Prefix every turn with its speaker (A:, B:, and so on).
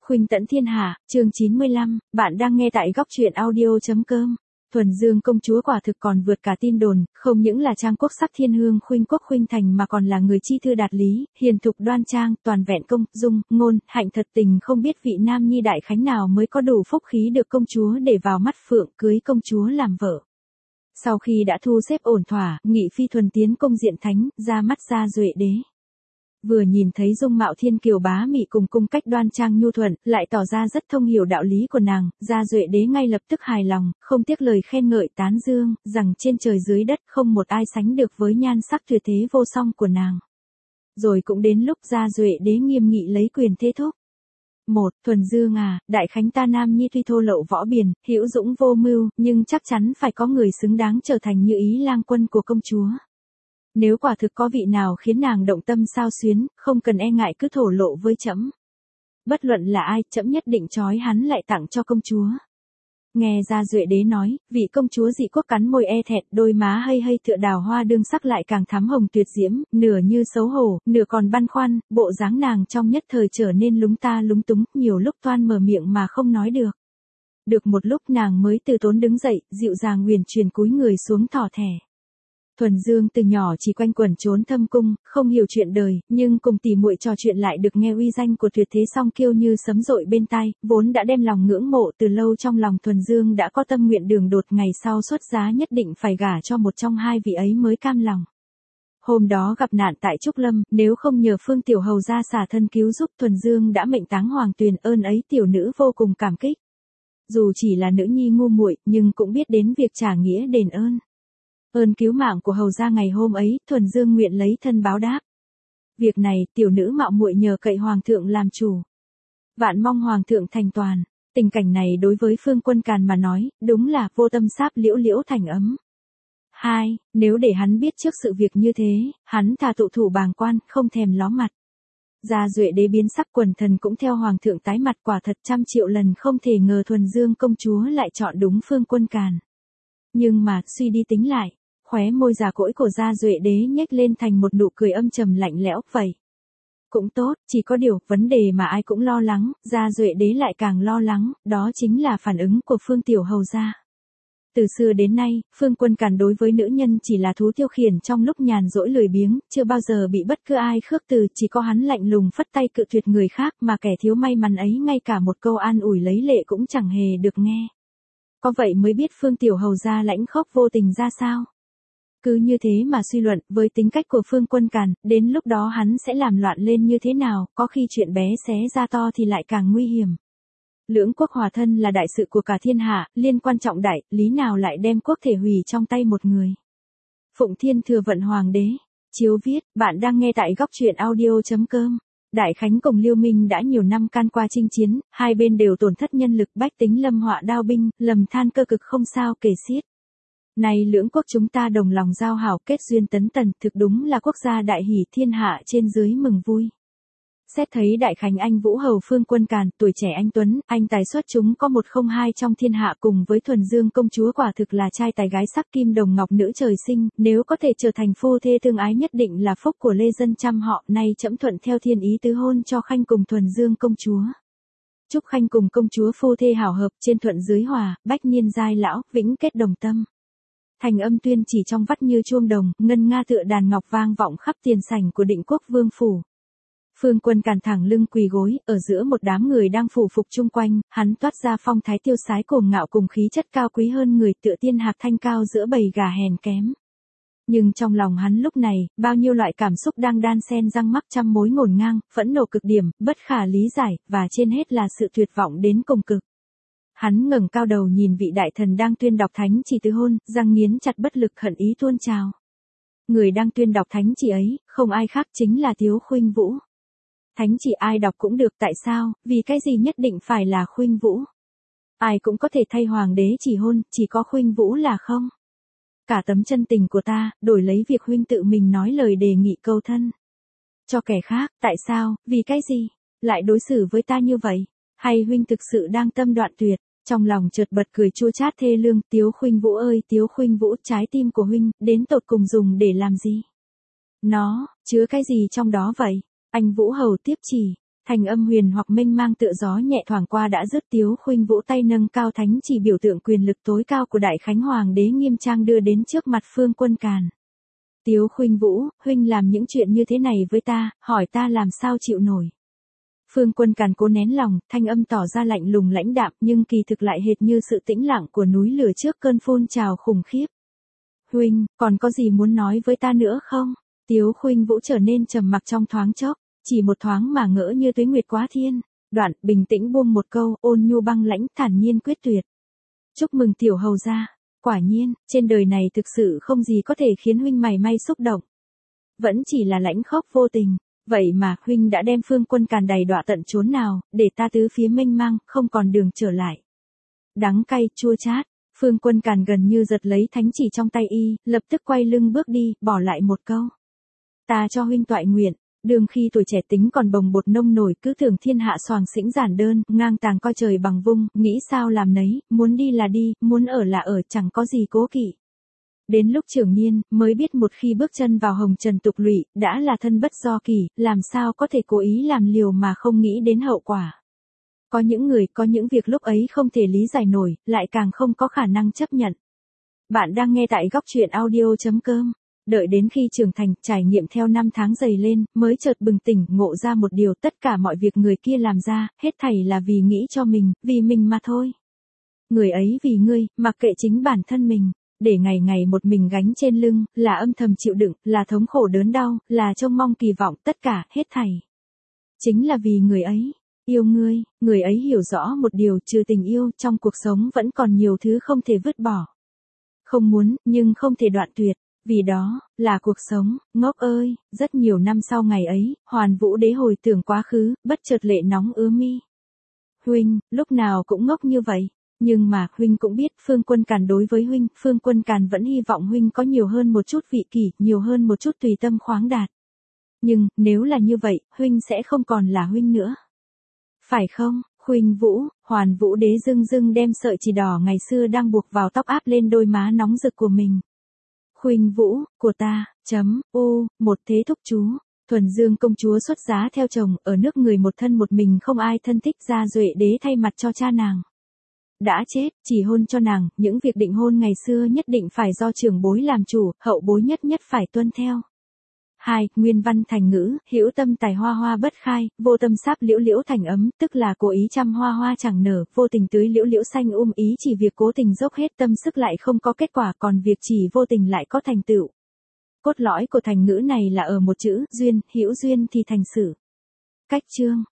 A: Khuynh tẫn thiên hạ, chương 95, bạn đang nghe tại góc truyện audio.com. Thuần Dương công chúa quả thực còn vượt cả tin đồn, không những là trang quốc sắc thiên hương khuynh quốc khuynh thành mà còn là người chi thư đạt lý, hiền thục đoan trang, toàn vẹn công, dung, ngôn, hạnh thật tình, không biết vị nam nhi đại khánh nào mới có đủ phúc khí được công chúa để vào mắt phượng cưới công chúa làm vợ. Sau khi đã thu xếp ổn thỏa, Nghị phi thuần tiến công diện thánh, ra mắt Gia Duệ đế. Vừa nhìn thấy dung mạo thiên kiều bá mị cùng cung cách đoan trang nhu thuận, lại tỏ ra rất thông hiểu đạo lý của nàng, Gia Duệ đế ngay lập tức hài lòng, không tiếc lời khen ngợi tán dương, rằng trên trời dưới đất không một ai sánh được với nhan sắc tuyệt thế vô song của nàng. Rồi cũng đến lúc Gia Duệ đế nghiêm nghị lấy quyền thế thúc. Thuần Dương à, đại khánh ta nam nhi tuy thô lậu võ biền, hữu dũng vô mưu, nhưng chắc chắn phải có người xứng đáng trở thành như ý lang quân của công chúa. Nếu quả thực có vị nào khiến nàng động tâm sao xuyến, không cần e ngại cứ thổ lộ với trẫm. Bất luận là ai, trẫm nhất định trói hắn lại tặng cho công chúa. Nghe Gia Duệ đế nói, vị công chúa dị quốc cắn môi e thẹn, đôi má hây hây tựa đào hoa đương sắc lại càng thắm hồng tuyệt diễm, nửa như xấu hổ, nửa còn băn khoăn, bộ dáng nàng trong nhất thời trở nên lúng ta lúng túng, nhiều lúc toan mở miệng mà không nói được. Được một lúc nàng mới từ tốn đứng dậy, dịu dàng huyền truyền cúi người xuống thỏ thẻ. Thuần Dương từ nhỏ chỉ quanh quẩn trốn thâm cung, không hiểu chuyện đời, nhưng cùng tỉ muội trò chuyện lại được nghe uy danh của tuyệt thế song kiêu như sấm dội bên tai, vốn đã đem lòng ngưỡng mộ từ lâu trong lòng Thuần Dương đã có tâm nguyện đường đột ngày sau xuất giá nhất định phải gả cho một trong hai vị ấy mới cam lòng. Hôm đó gặp nạn tại Trúc Lâm, nếu không nhờ Phương Tiểu Hầu ra xả thân cứu giúp, Thuần Dương đã mệnh táng Hoàng Tuyền, ơn ấy tiểu nữ vô cùng cảm kích. Dù chỉ là nữ nhi ngu muội, nhưng cũng biết đến việc trả nghĩa đền ơn. Ơn cứu mạng của hầu gia ngày hôm ấy, Thuần Dương nguyện lấy thân báo đáp. Việc này, tiểu nữ mạo muội nhờ cậy hoàng thượng làm chủ. Vạn mong hoàng thượng thành toàn. Tình cảnh này đối với Phương Quân Càn mà nói, đúng là vô tâm sáp liễu liễu thành ấm. Nếu để hắn biết trước sự việc như thế, hắn thà tụ thủ bàng quan, không thèm ló mặt. Gia Duệ đế biến sắc, quần thần cũng theo hoàng thượng tái mặt, quả thật trăm triệu lần không thể ngờ Thuần Dương công chúa lại chọn đúng Phương Quân Càn. Nhưng mà, suy đi tính lại, khóe môi già cỗi của Gia Duệ đế nhếch lên thành một nụ cười âm trầm lạnh lẽo, vậy. Cũng tốt, chỉ có điều, vấn đề mà ai cũng lo lắng, Gia Duệ đế lại càng lo lắng, đó chính là phản ứng của Phương Tiểu Hầu gia. Từ xưa đến nay, Phương Quân Càn đối với nữ nhân chỉ là thú tiêu khiển trong lúc nhàn rỗi lười biếng, chưa bao giờ bị bất cứ ai khước từ, chỉ có hắn lạnh lùng phất tay cự tuyệt người khác, mà kẻ thiếu may mắn ấy ngay cả một câu an ủi lấy lệ cũng chẳng hề được nghe. Có vậy mới biết Phương Tiểu Hầu gia lãnh khốc vô tình ra sao. Cứ như thế mà suy luận, với tính cách của Phương Quân Càn, đến lúc đó hắn sẽ làm loạn lên như thế nào, có khi chuyện bé xé ra to thì lại càng nguy hiểm. Lưỡng quốc hòa thân là đại sự của cả thiên hạ, liên quan trọng đại, lý nào lại đem quốc thể hủy trong tay một người. Phụng Thiên Thừa Vận Hoàng đế. Chiếu viết, bạn đang nghe tại góc truyện audio.com. Đại Khánh cùng Liêu Minh đã nhiều năm can qua chinh chiến, hai bên đều tổn thất nhân lực, bách tính lâm họa đao binh, lầm than cơ cực không sao kể xiết. Nay lưỡng quốc chúng ta đồng lòng giao hảo, kết duyên tấn tần, thực đúng là quốc gia đại hỷ, thiên hạ trên dưới mừng vui. Xét thấy Đại Khánh anh Vũ Hầu Phương Quân Càn, tuổi trẻ anh tuấn, anh tài xuất chúng có một không hai trong thiên hạ, cùng với Thuần Dương công chúa quả thực là trai tài gái sắc, kim đồng ngọc nữ trời sinh, nếu có thể trở thành phu thê tương ái nhất định là phúc của lê dân trăm họ. Nay trẫm thuận theo thiên ý tứ hôn cho Khanh cùng Thuần Dương công chúa. Chúc Khanh cùng công chúa phu thê hảo hợp, trên thuận dưới hòa, bách niên giai lão, vĩnh kết đồng tâm. Thành âm tuyên chỉ trong vắt như chuông đồng, ngân nga tựa đàn ngọc vang vọng khắp tiền sảnh của Định Quốc vương phủ. Phương Quân Càn thẳng lưng quỳ gối, ở giữa một đám người đang phủ phục chung quanh, hắn toát ra phong thái tiêu sái cuồng ngạo cùng khí chất cao quý hơn người, tựa tiên hạc thanh cao giữa bầy gà hèn kém. Nhưng trong lòng hắn lúc này, bao nhiêu loại cảm xúc đang đan xen răng mắc trăm mối ngổn ngang, phẫn nộ cực điểm, bất khả lý giải, và trên hết là sự tuyệt vọng đến cùng cực. Hắn ngẩng cao đầu nhìn vị đại thần đang tuyên đọc thánh chỉ tứ hôn, răng nghiến chặt bất lực hận ý tuôn trào. Người đang tuyên đọc thánh chỉ ấy, không ai khác chính là Tiếu Khuynh Vũ. Thánh chỉ ai đọc cũng được, tại sao, vì cái gì nhất định phải là Khuynh Vũ? Ai cũng có thể thay hoàng đế chỉ hôn, chỉ có Khuynh Vũ là không? Cả tấm chân tình của ta, đổi lấy việc huynh tự mình nói lời đề nghị cầu thân. Cho kẻ khác, tại sao, vì cái gì, lại đối xử với ta như vậy? Hay huynh thực sự đang tâm đoạn tuyệt? Trong lòng chợt bật cười chua chát thê lương, Tiếu Khuynh Vũ ơi, Tiếu Khuynh Vũ, trái tim của huynh, đến tột cùng dùng để làm gì? Nó, chứa cái gì trong đó vậy? Anh Vũ Hầu tiếp chỉ. Thanh âm huyền hoặc mênh mang tựa gió nhẹ thoảng qua đã dứt. Tiếu Khuynh Vũ tay nâng cao thánh chỉ biểu tượng quyền lực tối cao của Đại Khánh Hoàng đế nghiêm trang đưa đến trước mặt Phương Quân Càn. Tiếu Khuynh Vũ, huynh làm những chuyện như thế này với ta, hỏi ta làm sao chịu nổi. Phương Quân Càn cố nén lòng, thanh âm tỏ ra lạnh lùng lãnh đạm nhưng kỳ thực lại hệt như sự tĩnh lặng của núi lửa trước cơn phun trào khủng khiếp. Huynh, còn có gì muốn nói với ta nữa không? Tiếu Khuynh Vũ trở nên trầm mặc trong thoáng chốc, chỉ một thoáng mà ngỡ như tuế nguyệt quá thiên, đoạn bình tĩnh buông một câu, ôn nhu băng lãnh thản nhiên quyết tuyệt. Chúc mừng tiểu hầu gia, quả nhiên, trên đời này thực sự không gì có thể khiến huynh mảy may xúc động. Vẫn chỉ là lãnh khốc vô tình, vậy mà huynh đã đem Phương Quân Càn đầy đọa tận chốn nào, để ta tứ phía mênh mang, không còn đường trở lại. Đắng cay chua chát, Phương Quân Càn gần như giật lấy thánh chỉ trong tay y, lập tức quay lưng bước đi, bỏ lại một câu. Ta cho huynh toại nguyện. Đường khi tuổi trẻ tính còn bồng bột nông nổi cứ tưởng thiên hạ soàng xĩnh giản đơn, ngang tàng coi trời bằng vung, nghĩ sao làm nấy, muốn đi là đi, muốn ở là ở, chẳng có gì cố kỵ. Đến lúc trưởng niên, mới biết một khi bước chân vào hồng trần tục lụy, đã là thân bất do kỳ, làm sao có thể cố ý làm liều mà không nghĩ đến hậu quả. Có những người, có những việc lúc ấy không thể lý giải nổi, lại càng không có khả năng chấp nhận. Bạn đang nghe tại góc truyện audio.com. Đợi đến khi trưởng thành, trải nghiệm theo năm tháng dày lên, mới chợt bừng tỉnh, ngộ ra một điều, tất cả mọi việc người kia làm ra, hết thảy là vì nghĩ cho mình, vì mình mà thôi. Người ấy vì ngươi, mặc kệ chính bản thân mình, để ngày ngày một mình gánh trên lưng, là âm thầm chịu đựng, là thống khổ đớn đau, là trông mong kỳ vọng, tất cả, hết thảy. Chính là vì người ấy, yêu ngươi, người ấy hiểu rõ một điều, trừ tình yêu, trong cuộc sống vẫn còn nhiều thứ không thể vứt bỏ. Không muốn, nhưng không thể đoạn tuyệt. Vì đó, là cuộc sống, ngốc ơi, rất nhiều năm sau ngày ấy, Hoàn Vũ đế hồi tưởng quá khứ, bất chợt lệ nóng ứa mi. Huynh, lúc nào cũng ngốc như vậy, nhưng mà, huynh cũng biết, Phương Quân Càn đối với huynh, Phương Quân Càn vẫn hy vọng huynh có nhiều hơn một chút vị kỷ, nhiều hơn một chút tùy tâm khoáng đạt. Nhưng, nếu là như vậy, huynh sẽ không còn là huynh nữa. Phải không, Khuynh Vũ, Hoàn Vũ đế dưng dưng đem sợi chỉ đỏ ngày xưa đang buộc vào tóc áp lên đôi má nóng rực của mình. Khuynh Vũ, của ta, một thế thúc chú, thuần dương công chúa xuất giá theo chồng, ở nước người một thân một mình không ai thân thích, Gia Duệ đế thay mặt cho cha nàng. Đã chết, chỉ hôn cho nàng, những việc định hôn ngày xưa nhất định phải do trưởng bối làm chủ, hậu bối nhất phải tuân theo. 2. Nguyên văn thành ngữ, hữu tâm tài hoa hoa bất khai, vô tâm sáp liễu liễu thành ấm, tức là cố ý chăm hoa hoa chẳng nở, vô tình tưới liễu liễu xanh ý chỉ việc cố tình dốc hết tâm sức lại không có kết quả, còn việc chỉ vô tình lại có thành tựu. Cốt lõi của thành ngữ này là ở một chữ, duyên, hữu duyên thì thành sự. Cách chương.